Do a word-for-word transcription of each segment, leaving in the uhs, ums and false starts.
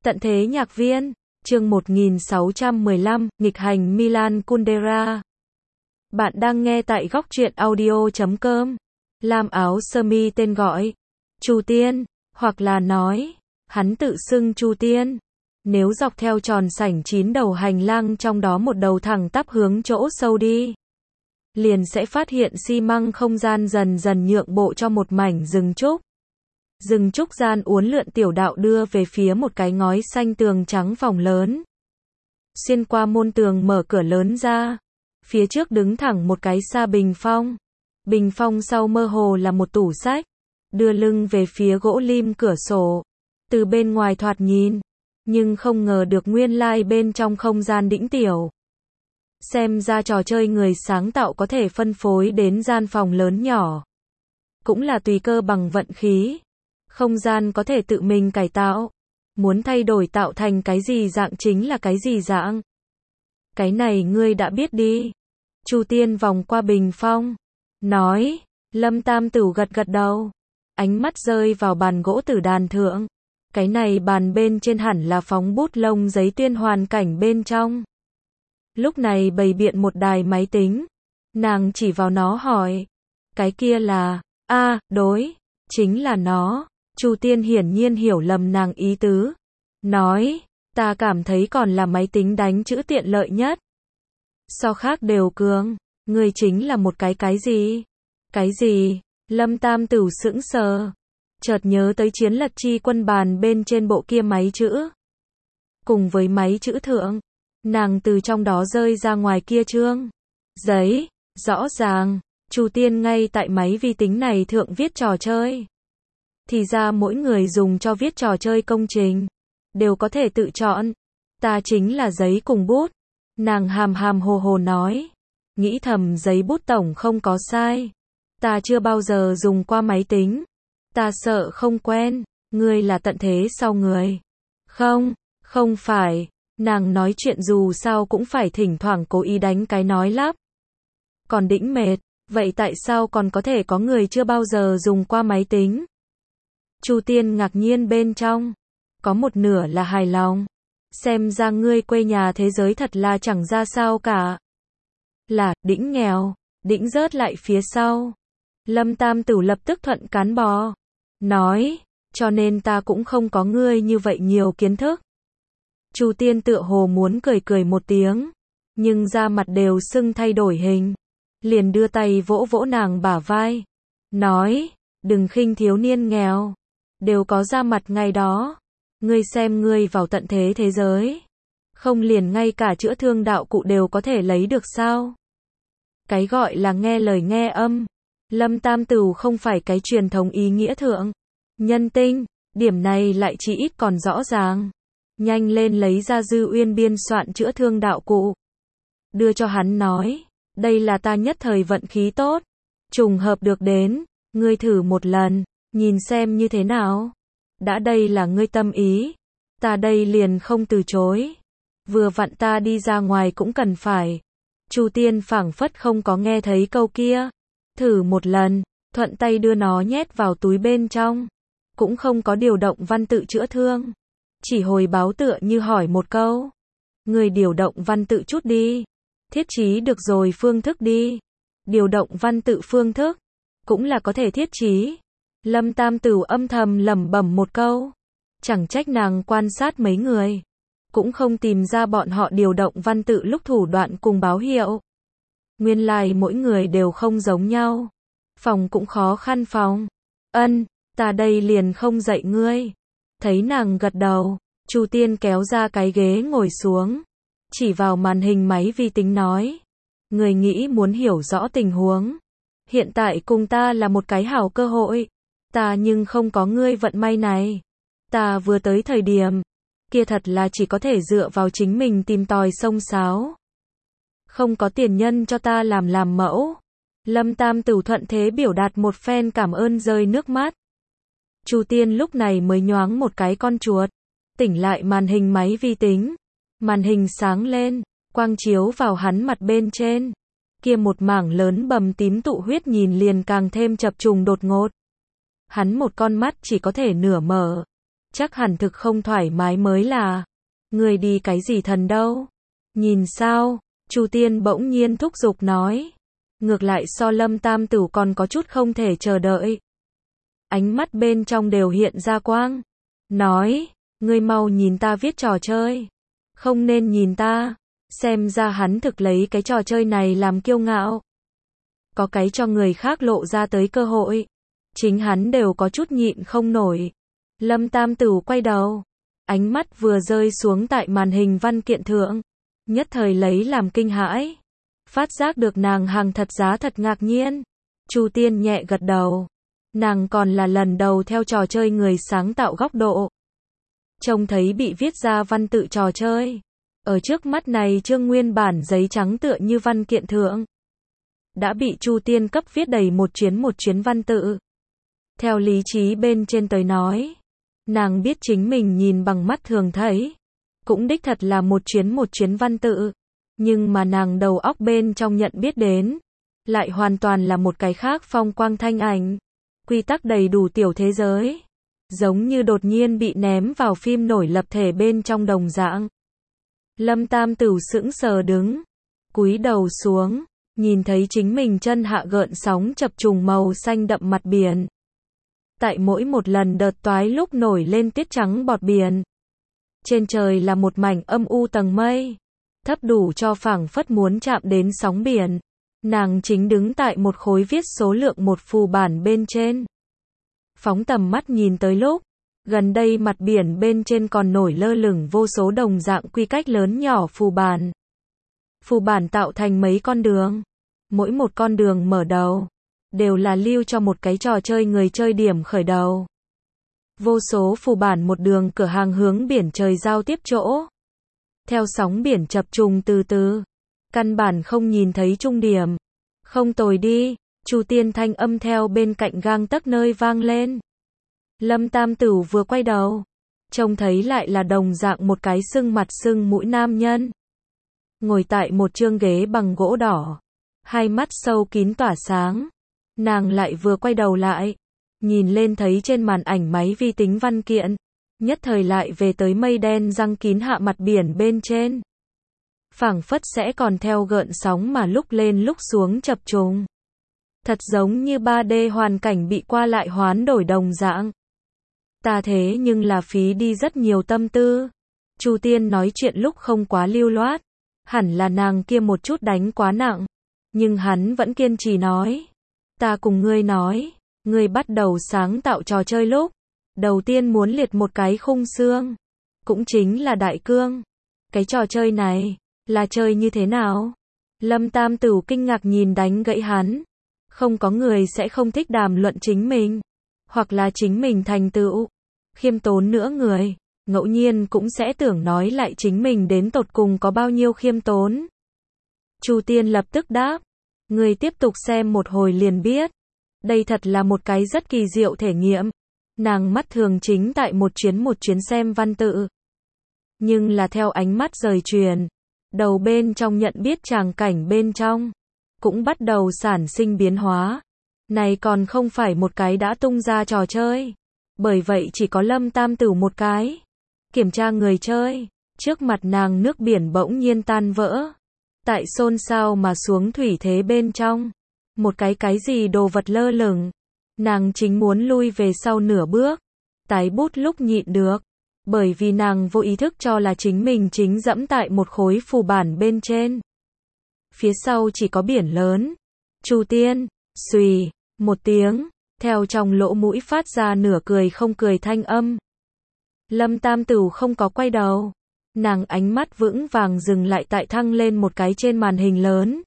Tận thế nhạc viên, chương một nghìn sáu trăm mười lăm, nghịch hành Milan Kundera. Bạn đang nghe tại góc truyện audio chấm com. Lam áo sơ mi tên gọi Chu Tiên, hoặc là nói, hắn tự xưng Chu Tiên. Nếu dọc theo tròn sảnh chín đầu hành lang trong đó một đầu thẳng tắp hướng chỗ sâu đi, liền sẽ phát hiện xi măng không gian dần dần nhượng bộ cho một mảnh rừng trúc. Rừng trúc gian uốn lượn tiểu đạo đưa về phía một cái ngói xanh tường trắng phòng lớn. Xuyên qua môn tường mở cửa lớn ra. Phía trước đứng thẳng một cái xa bình phong. Bình phong sau mơ hồ là một tủ sách. Đưa lưng về phía gỗ lim cửa sổ. Từ bên ngoài thoạt nhìn. Nhưng không ngờ được nguyên lai bên trong không gian đĩnh tiểu. Xem ra trò chơi người sáng tạo có thể phân phối đến gian phòng lớn nhỏ. Cũng là tùy cơ bằng vận khí. Không gian có thể tự mình cải tạo. Muốn thay đổi tạo thành cái gì dạng chính là cái gì dạng. Cái này ngươi đã biết đi. Chu Tiên vòng qua bình phong. Nói. Lâm Tam Tửu gật gật đầu. Ánh mắt rơi vào bàn gỗ tử đàn thượng. Cái này bàn bên trên hẳn là phóng bút lông giấy tuyên hoàn cảnh bên trong. Lúc này bày biện một đài máy tính. Nàng chỉ vào nó hỏi. Cái kia là. A, đối. Chính là nó. Chu Tiên hiển nhiên hiểu lầm nàng ý tứ. Nói, ta cảm thấy còn là máy tính đánh chữ tiện lợi nhất. So khác đều cường, ngươi chính là một cái cái gì? Cái gì? Lâm Tam Tửu sững sờ. Chợt nhớ tới chiến lật chi quân bàn bên trên bộ kia máy chữ. Cùng với máy chữ thượng, nàng từ trong đó rơi ra ngoài kia chương. Giấy, rõ ràng, Chu Tiên ngay tại máy vi tính này thượng viết trò chơi. Thì ra mỗi người dùng cho viết trò chơi công trình, đều có thể tự chọn. Ta chính là giấy cùng bút. Nàng hàm hàm hồ hồ nói. Nghĩ thầm giấy bút tổng không có sai. Ta chưa bao giờ dùng qua máy tính. Ta sợ không quen. Ngươi là tận thế sau người. Không, không phải. Nàng nói chuyện dù sao cũng phải thỉnh thoảng cố ý đánh cái nói lắp. Còn đĩnh mệt. Vậy tại sao còn có thể có người chưa bao giờ dùng qua máy tính? Chu Tiên ngạc nhiên bên trong. Có một nửa là hài lòng. Xem ra ngươi quê nhà thế giới thật là chẳng ra sao cả. Là, đĩnh nghèo, đĩnh rớt lại phía sau. Lâm Tam Tửu lập tức thuận cán bò. Nói, cho nên ta cũng không có ngươi như vậy nhiều kiến thức. Chu Tiên tựa hồ muốn cười cười một tiếng. Nhưng da mặt đều sưng thay đổi hình. Liền đưa tay vỗ vỗ nàng bả vai. Nói, đừng khinh thiếu niên nghèo. Đều có ra mặt ngày đó. Ngươi xem ngươi vào tận thế thế giới. Không liền ngay cả chữa thương đạo cụ đều có thể lấy được sao? Cái gọi là nghe lời nghe âm. Lâm Tam Tửu không phải cái truyền thống ý nghĩa thượng. Nhân tinh, điểm này lại chỉ ít còn rõ ràng. Nhanh lên lấy ra Dư Uyên biên soạn chữa thương đạo cụ. Đưa cho hắn nói. Đây là ta nhất thời vận khí tốt. Trùng hợp được đến. Ngươi thử một lần. Nhìn xem như thế nào. Đã đây là ngươi tâm ý. Ta đây liền không từ chối. Vừa vặn ta đi ra ngoài cũng cần phải. Chu Tiên phảng phất không có nghe thấy câu kia. Thử một lần. Thuận tay đưa nó nhét vào túi bên trong. Cũng không có điều động văn tự chữa thương. Chỉ hồi báo tựa như hỏi một câu. Ngươi điều động văn tự chút đi. Thiết trí được rồi phương thức đi. Điều động văn tự phương thức. Cũng là có thể thiết trí. Lâm Tam Tửu âm thầm lẩm bẩm một câu. Chẳng trách nàng quan sát mấy người. Cũng không tìm ra bọn họ điều động văn tự lúc thủ đoạn cùng báo hiệu. Nguyên lai mỗi người đều không giống nhau. Phòng cũng khó khăn phòng. Ân, ta đây liền không dạy ngươi. Thấy nàng gật đầu. Chu Tiên kéo ra cái ghế ngồi xuống. Chỉ vào màn hình máy vi tính nói. Người nghĩ muốn hiểu rõ tình huống. Hiện tại cùng ta là một cái hảo cơ hội. Ta nhưng không có ngươi vận may này. Ta vừa tới thời điểm. Kia thật là chỉ có thể dựa vào chính mình tìm tòi xông xáo. Không có tiền nhân cho ta làm làm mẫu. Lâm Tam Tửu thuận thế biểu đạt một phen cảm ơn rơi nước mắt. Chu Tiên lúc này mới nhoáng một cái con chuột. Tỉnh lại màn hình máy vi tính. Màn hình sáng lên. Quang chiếu vào hắn mặt bên trên. Kia một mảng lớn bầm tím tụ huyết nhìn liền càng thêm chập trùng đột ngột. Hắn một con mắt chỉ có thể nửa mở. chắc hẳn thực không thoải mái mới là. Người đi cái gì thần đâu? Nhìn sao? Chu Tiên bỗng nhiên thúc giục nói. Ngược lại so Lâm Tam Tửu còn có chút không thể chờ đợi. Ánh mắt bên trong đều hiện ra quang. Nói, ngươi mau nhìn ta viết trò chơi. Không nên nhìn ta. Xem ra hắn thực lấy cái trò chơi này làm kiêu ngạo. Có cái cho người khác lộ ra tới cơ hội. Chính hắn đều có chút nhịn không nổi. Lâm Tam Tửu quay đầu. Ánh mắt vừa rơi xuống tại màn hình văn kiện thượng. Nhất thời lấy làm kinh hãi. Phát giác được nàng hàng thật giá thật ngạc nhiên. Chu Tiên nhẹ gật đầu. Nàng còn là lần đầu theo trò chơi người sáng tạo góc độ. Trông thấy bị viết ra văn tự trò chơi. Ở trước mắt này chương nguyên bản giấy trắng tựa như văn kiện thượng. Đã bị Chu Tiên cấp viết đầy một chuyến một chuyến văn tự. Theo lý trí bên trên tới nói. Nàng biết chính mình nhìn bằng mắt thường thấy. Cũng đích thật là một chuyến một chuyến văn tự. Nhưng mà nàng đầu óc bên trong nhận biết đến. Lại hoàn toàn là một cái khác phong quang thanh ảnh. Quy tắc đầy đủ tiểu thế giới. Giống như đột nhiên bị ném vào phim nổi lập thể bên trong đồng dạng. Lâm Tam Tửu sững sờ đứng. Cúi đầu xuống. Nhìn thấy chính mình chân hạ gợn sóng chập trùng màu xanh đậm mặt biển. Tại mỗi một lần đợt toái lúc nổi lên tiết trắng bọt biển. Trên trời là một mảnh âm u tầng mây. Thấp đủ cho phảng phất muốn chạm đến sóng biển. Nàng chính đứng tại một khối viết số lượng một phù bản bên trên. Phóng tầm mắt nhìn tới lúc. Gần đây mặt biển bên trên còn nổi lơ lửng vô số đồng dạng quy cách lớn nhỏ phù bản. Phù bản tạo thành mấy con đường. Mỗi một con đường mở đầu. Đều là lưu cho một cái trò chơi người chơi điểm khởi đầu. Vô số phù bản một đường cửa hàng hướng biển trời giao tiếp chỗ. Theo sóng biển chập trùng từ từ. Căn bản không nhìn thấy trung điểm. Không tồi đi. Chu Tiên thanh âm theo bên cạnh gang tấc nơi vang lên. Lâm Tam Tửu vừa quay đầu. Trông thấy lại là đồng dạng một cái sưng mặt sưng mũi nam nhân. Ngồi tại một chương ghế bằng gỗ đỏ. Hai mắt sâu kín tỏa sáng. Nàng lại vừa quay đầu lại. Nhìn lên thấy trên màn ảnh máy vi tính văn kiện. Nhất thời lại về tới mây đen răng kín hạ mặt biển bên trên. Phảng phất sẽ còn theo gợn sóng mà lúc lên lúc xuống chập trùng. Thật giống như ba D hoàn cảnh bị qua lại hoán đổi đồng dạng. Ta thế nhưng là phí đi rất nhiều tâm tư. Chu Tiên nói chuyện lúc không quá lưu loát. Hẳn là nàng kia một chút đánh quá nặng. Nhưng hắn vẫn kiên trì nói. Ta cùng ngươi nói. Ngươi bắt đầu sáng tạo trò chơi lúc. Đầu tiên muốn liệt một cái khung xương. Cũng chính là đại cương. Cái trò chơi này. Là chơi như thế nào? Lâm Tam Tửu kinh ngạc nhìn đánh gãy hắn. Không có người sẽ không thích đàm luận chính mình. Hoặc là chính mình thành tựu. Khiêm tốn nữa người. Ngẫu nhiên cũng sẽ tưởng nói lại chính mình đến tột cùng có bao nhiêu khiêm tốn. Chu Tiên lập tức đáp. Người tiếp tục xem một hồi liền biết. Đây thật là một cái rất kỳ diệu thể nghiệm. Nàng mắt thường chính tại một chuyến một chuyến xem văn tự. Nhưng là theo ánh mắt rời truyền. Đầu bên trong nhận biết tràng cảnh bên trong. Cũng bắt đầu sản sinh biến hóa. Này còn không phải một cái đã tung ra trò chơi. Bởi vậy chỉ có Lâm Tam Tửu một cái. Kiểm tra người chơi. Trước mặt nàng nước biển bỗng nhiên tan vỡ. Tại xôn xao mà xuống thủy thế bên trong. Một cái cái gì đồ vật lơ lửng. Nàng chính muốn lui về sau nửa bước. Tái bút lúc nhịn được. Bởi vì nàng vô ý thức cho là chính mình chính dẫm tại một khối phù bản bên trên. Phía sau chỉ có biển lớn. Chu Tiên, xùy, một tiếng, theo trong lỗ mũi phát ra nửa cười không cười thanh âm. Lâm Tam Tửu không có quay đầu. Nàng ánh mắt vững vàng dừng lại tại thăng lên một cái trên màn hình lớn.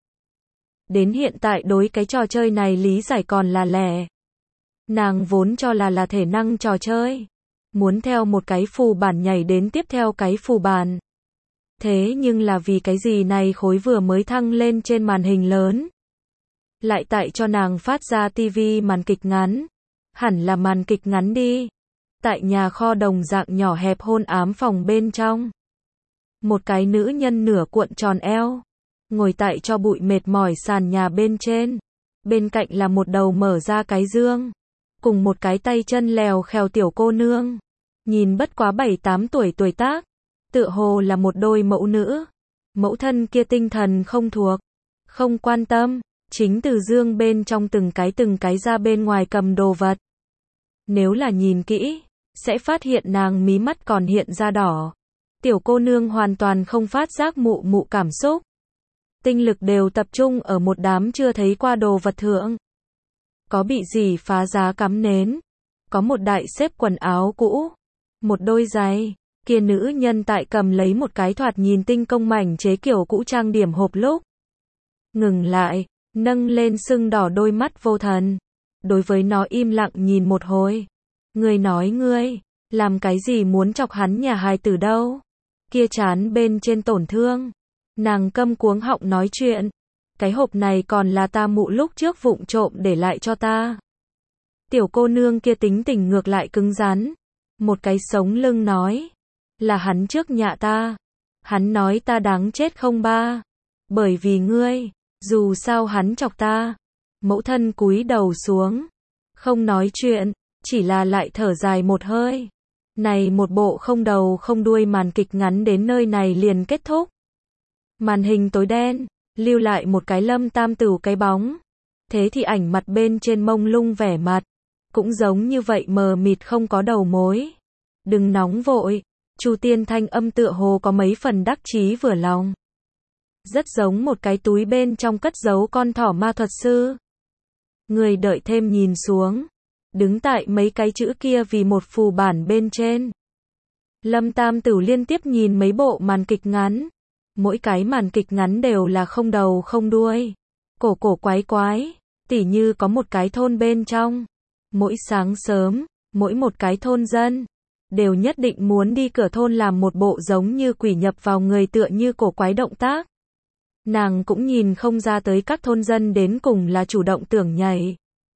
Đến hiện tại đối cái trò chơi này lý giải còn là lẻ. Nàng vốn cho là là thể năng trò chơi. Muốn theo một cái phù bản nhảy đến tiếp theo cái phù bản. Thế nhưng là vì cái gì này khối vừa mới thăng lên trên màn hình lớn. Lại tại cho nàng phát ra tivi màn kịch ngắn. Hẳn là màn kịch ngắn đi. Tại nhà kho đồng dạng nhỏ hẹp hôn ám phòng bên trong. Một cái nữ nhân nửa cuộn tròn eo. Ngồi tại cho bụi mệt mỏi sàn nhà bên trên. Bên cạnh là một đầu mở ra cái dương. Cùng một cái tay chân lèo khèo tiểu cô nương. nhìn bất quá bảy tám tuổi tuổi tác, tựa hồ là một đôi mẫu nữ. Mẫu thân kia tinh thần không thuộc, không quan tâm, chính từ dương bên trong từng cái từng cái ra bên ngoài cầm đồ vật. Nếu là nhìn kỹ, sẽ phát hiện nàng mí mắt còn hiện ra đỏ. Tiểu cô nương hoàn toàn không phát giác mụ mụ cảm xúc. Tinh lực đều tập trung ở một đám chưa thấy qua đồ vật thượng. Có bị gì phá giá cắm nến, có một đại xếp quần áo cũ, một đôi giày. Kia nữ nhân tại cầm lấy một cái thoạt nhìn tinh công mảnh chế kiểu cũ trang điểm hộp lúc. Ngừng lại, nâng lên sưng đỏ đôi mắt vô thần. Đối với nó im lặng nhìn một hồi. Ngươi nói ngươi, làm cái gì muốn chọc hắn nhà hài tử đâu. Kia chán bên trên tổn thương. Nàng câm cuống họng nói chuyện. Cái hộp này còn là ta mụ lúc trước vụng trộm để lại cho ta. Tiểu cô nương kia tính tình ngược lại cứng rắn. Một cái sống lưng nói. Là hắn trước nhạ ta. Hắn nói ta đáng chết không ba. Bởi vì ngươi, dù sao hắn chọc ta. Mẫu thân cúi đầu xuống. Không nói chuyện, chỉ là lại thở dài một hơi. Này một bộ không đầu không đuôi màn kịch ngắn đến nơi này liền kết thúc. Màn hình tối đen, lưu lại một cái Lâm Tam Tửu cái bóng. Thế thì ảnh mặt bên trên mông lung vẻ mặt. Cũng giống như vậy mờ mịt không có đầu mối. Đừng nóng vội. Chu Tiên thanh âm tựa hồ có mấy phần đắc chí vừa lòng. Rất giống một cái túi bên trong cất giấu con thỏ ma thuật sư. Người đợi thêm nhìn xuống. Đứng tại mấy cái chữ kia vì một phù bản bên trên. Lâm Tam Tửu liên tiếp nhìn mấy bộ màn kịch ngắn. Mỗi cái màn kịch ngắn đều là không đầu không đuôi. Cổ cổ quái quái. Tỉ như có một cái thôn bên trong. Mỗi sáng sớm, mỗi một cái thôn dân. Đều nhất định muốn đi cửa thôn làm một bộ giống như quỷ nhập vào người tựa như cổ quái động tác. Nàng cũng nhìn không ra tới các thôn dân đến cùng là chủ động tưởng nhảy.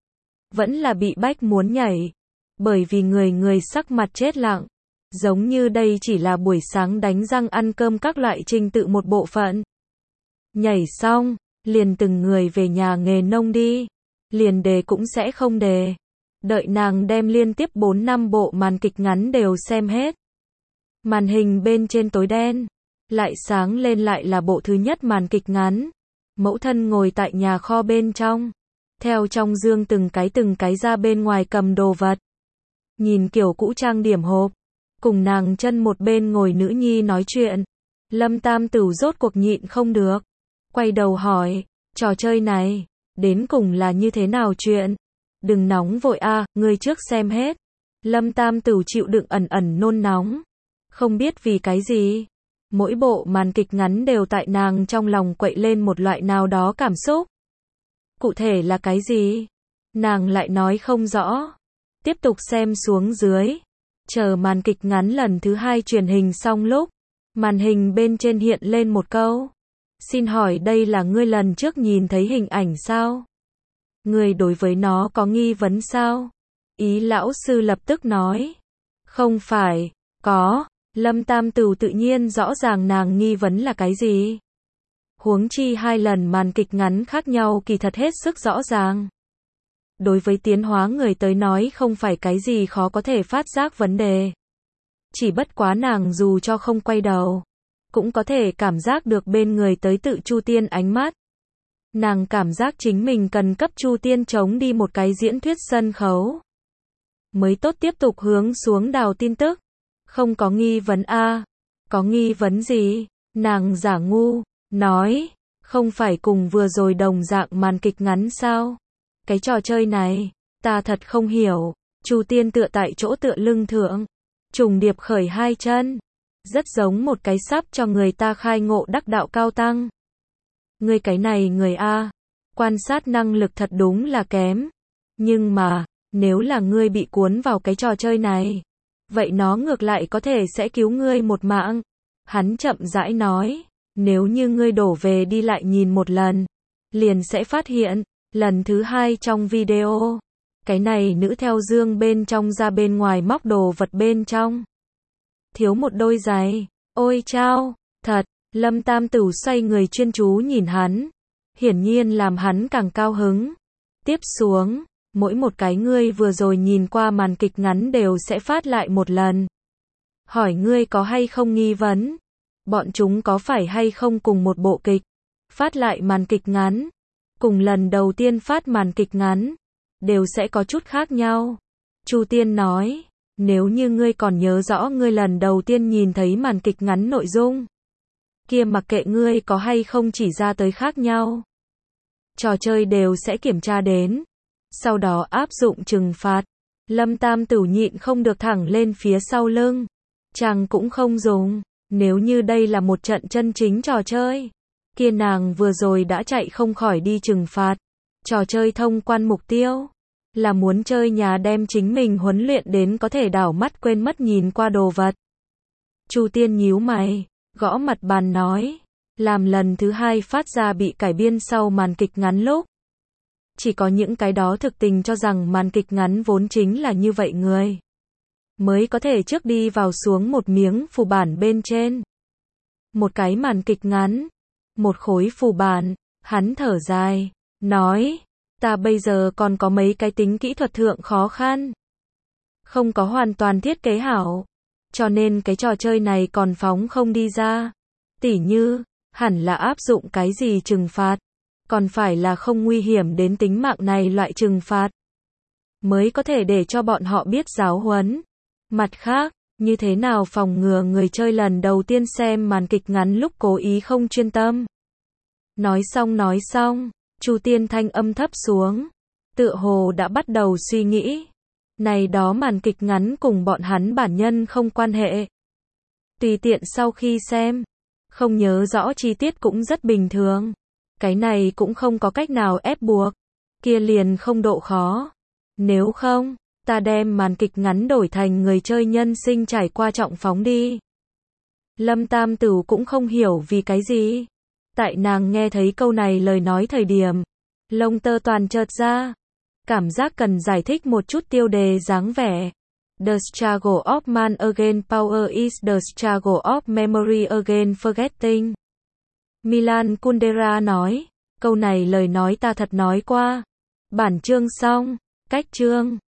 Vẫn là bị bách muốn nhảy. Bởi vì người người sắc mặt chết lặng. Giống như đây chỉ là buổi sáng đánh răng ăn cơm các loại trình tự một bộ phận. Nhảy xong, liền từng người về nhà nghề nông đi. Liền đề cũng sẽ không đề. Đợi nàng đem liên tiếp bốn năm bộ màn kịch ngắn đều xem hết. Màn hình bên trên tối đen. Lại sáng lên lại là bộ thứ nhất màn kịch ngắn. Mẫu thân ngồi tại nhà kho bên trong. Theo trong dương từng cái từng cái ra bên ngoài cầm đồ vật. Nhìn kiểu cũ trang điểm hộp. Cùng nàng chân một bên ngồi nữ nhi nói chuyện. Lâm Tam Tửu rốt cuộc nhịn không được. Quay đầu hỏi. Trò chơi này, đến cùng là như thế nào chuyện? Đừng nóng vội a, à, ngươi trước xem hết. Lâm Tam Tửu chịu đựng ẩn ẩn nôn nóng. Không biết vì cái gì. Mỗi bộ màn kịch ngắn đều tại nàng trong lòng quậy lên một loại nào đó cảm xúc. Cụ thể là cái gì? Nàng lại nói không rõ. Tiếp tục xem xuống dưới. Chờ màn kịch ngắn lần thứ hai truyền hình xong lúc. Màn hình bên trên hiện lên một câu. Xin hỏi đây là ngươi lần trước nhìn thấy hình ảnh sao? Ngươi đối với nó có nghi vấn sao? Ý lão sư lập tức nói. Không phải, có. Lâm Tam Tửu tự nhiên rõ ràng nàng nghi vấn là cái gì. Huống chi hai lần màn kịch ngắn khác nhau kỳ thật hết sức rõ ràng. Đối với tiến hóa người tới nói không phải cái gì khó có thể phát giác vấn đề. Chỉ bất quá nàng dù cho không quay đầu, cũng có thể cảm giác được bên người tới tự Chu Tiên ánh mắt. Nàng cảm giác chính mình cần cấp Chu Tiên chống đi một cái diễn thuyết sân khấu. Mới tốt tiếp tục hướng xuống đào tin tức. Không có nghi vấn a à. Có nghi vấn gì? Nàng giả ngu, nói. Không phải cùng vừa rồi đồng dạng màn kịch ngắn sao? Cái trò chơi này, ta thật không hiểu. Chu Tiên tựa tại chỗ tựa lưng thượng. Trùng điệp khởi hai chân. Rất giống một cái sắp cho người ta khai ngộ đắc đạo cao tăng. Ngươi cái này người A. Quan sát năng lực thật đúng là kém. Nhưng mà, nếu là ngươi bị cuốn vào cái trò chơi này, vậy nó ngược lại có thể sẽ cứu ngươi một mạng. Hắn chậm rãi nói, nếu như ngươi đổ về đi lại nhìn một lần, liền sẽ phát hiện, lần thứ hai trong video, cái này nữ theo dương bên trong ra bên ngoài móc đồ vật bên trong. Thiếu một đôi giày, ôi chao, thật, Lâm Tam Tửu xoay người chuyên chú nhìn hắn, hiển nhiên làm hắn càng cao hứng. Tiếp xuống, mỗi một cái ngươi vừa rồi nhìn qua màn kịch ngắn đều sẽ phát lại một lần. hỏi ngươi có hay không nghi vấn, bọn chúng có phải hay không cùng một bộ kịch, phát lại màn kịch ngắn, cùng lần đầu tiên phát màn kịch ngắn, đều sẽ có chút khác nhau. Chu Tiên nói, nếu như ngươi còn nhớ rõ ngươi lần đầu tiên nhìn thấy màn kịch ngắn nội dung, kia mặc kệ ngươi có hay không chỉ ra tới khác nhau, trò chơi đều sẽ kiểm tra đến, sau đó áp dụng trừng phạt. Lâm Tam Tửu nhịn không được thẳng lên phía sau lưng. Chàng cũng không dùng, nếu như đây là một trận chân chính trò chơi, kia nàng vừa rồi đã chạy không khỏi đi trừng phạt. Trò chơi thông quan mục tiêu là muốn chơi nhà đem chính mình huấn luyện đến có thể đảo mắt quên mất nhìn qua đồ vật. Chu Tiên nhíu mày, gõ mặt bàn nói, làm lần thứ hai phát ra bị cải biên sau màn kịch ngắn lúc, chỉ có những cái đó thực tình cho rằng màn kịch ngắn vốn chính là như vậy người, mới có thể trước đi vào xuống một miếng phù bản bên trên. Một cái màn kịch ngắn, một khối phù bản, hắn thở dài, nói, ta bây giờ còn có mấy cái tính kỹ thuật thượng khó khăn, không có hoàn toàn thiết kế hảo, cho nên cái trò chơi này còn phóng không đi ra. Tỉ như, hẳn là áp dụng cái gì trừng phạt, còn phải là không nguy hiểm đến tính mạng này loại trừng phạt, mới có thể để cho bọn họ biết giáo huấn. Mặt khác, như thế nào phòng ngừa người chơi lần đầu tiên xem màn kịch ngắn lúc cố ý không chuyên tâm. Nói xong nói xong, Chu Tiên thanh âm thấp xuống, tựa hồ đã bắt đầu suy nghĩ. Này đó màn kịch ngắn cùng bọn hắn bản nhân không quan hệ. Tùy tiện sau khi xem, không nhớ rõ chi tiết cũng rất bình thường. Cái này cũng không có cách nào ép buộc, kia liền không độ khó. Nếu không, ta đem màn kịch ngắn đổi thành người chơi nhân sinh trải qua trọng phóng đi. Lâm Tam Tửu cũng không hiểu vì cái gì. Tại nàng nghe thấy câu này lời nói thời điểm, lông tơ toàn chợt ra. Cảm giác cần giải thích một chút tiêu đề dáng vẻ. The struggle of man against power is the struggle of memory against forgetting. Milan Kundera nói, câu này lời nói ta thật nói qua. Bản chương xong, cách chương.